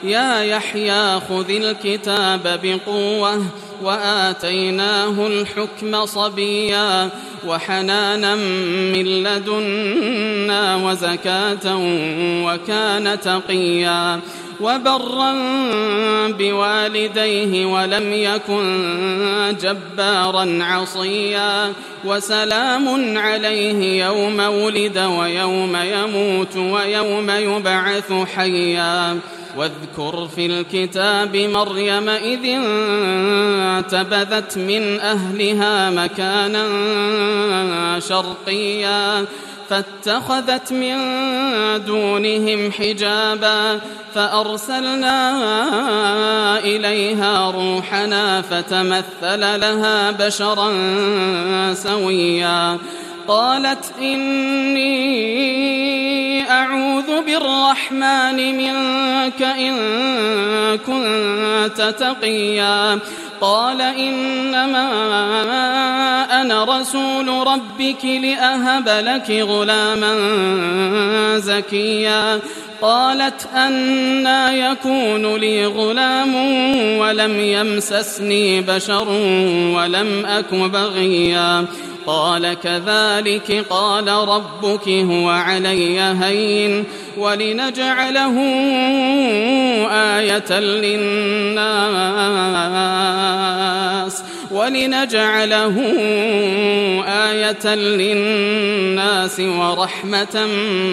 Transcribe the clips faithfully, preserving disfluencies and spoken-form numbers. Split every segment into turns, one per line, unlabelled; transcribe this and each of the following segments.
يا يحيى خذ الكتاب بقوة وآتيناه الحكم صبيا وحنانا من لدنا وزكاة وكان تقيا وبرا بوالديه ولم يكن جبارا عصيا وسلام عليه يوم ولد ويوم يموت ويوم يبعث حيا واذكر في الكتاب مريم إذ انتبذت من أهلها مكانا شرقيا فاتخذت من دونهم حجابا فأرسلنا إليها روحنا فتمثل لها بشرا سويا قالت إني أعوذ بالرحمن منك إن كنت تقيا قال إنما أنا رسول ربك لأهب لك غلاما زكيا قالت أنى يكون لي غلام ولم يمسسني بشر ولم أك بغيا قال كذلك قال ربك هو علي هين ولنجعله آية للناس ولنجعله آية للناس ورحمة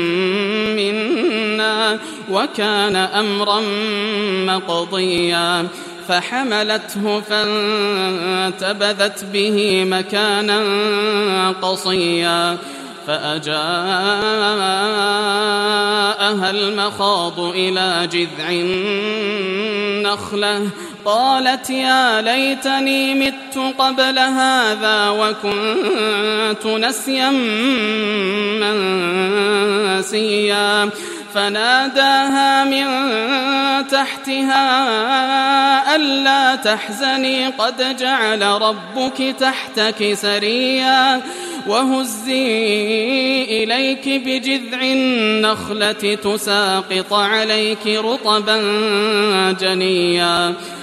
منا وكان أمرا مقضيا فحملته فانتبذت به مكانا قصيا فأجاءها المخاض إلى جذع النخلة قالت يا ليتني مت قبل هذا وكنت نسيا منسيا فناداها من تحتها ألا تحزني قد جعل ربك تحتك سريا وهزي إليك بجذع النخلة تساقط عليك رطبا جنيا